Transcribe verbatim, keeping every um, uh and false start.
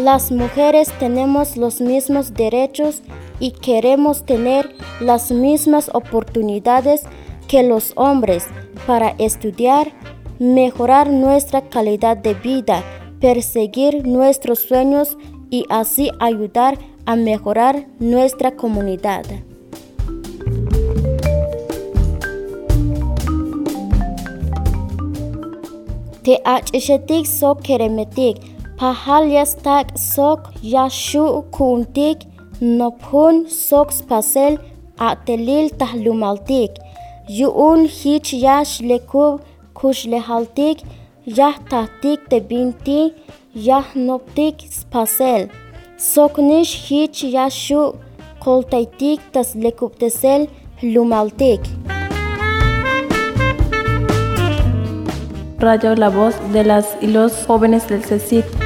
Las mujeres tenemos los mismos derechos y queremos tener las mismas oportunidades que los hombres para estudiar, mejorar nuestra calidad de vida, perseguir nuestros sueños y así ayudar a mejorar nuestra comunidad. Te ach'ishetik sok keremetik, pahalyastak sok yashu kuntik, nophun sok spasel atelil tahlumaltik, yuun hich yash lekub kushlehaltik, yah tahtik te binti, yah noptik spasel, soknish hich yashu koltaitik tas lekubtesel lumaltik. Radio La Voz de las y los jóvenes del C E C I T.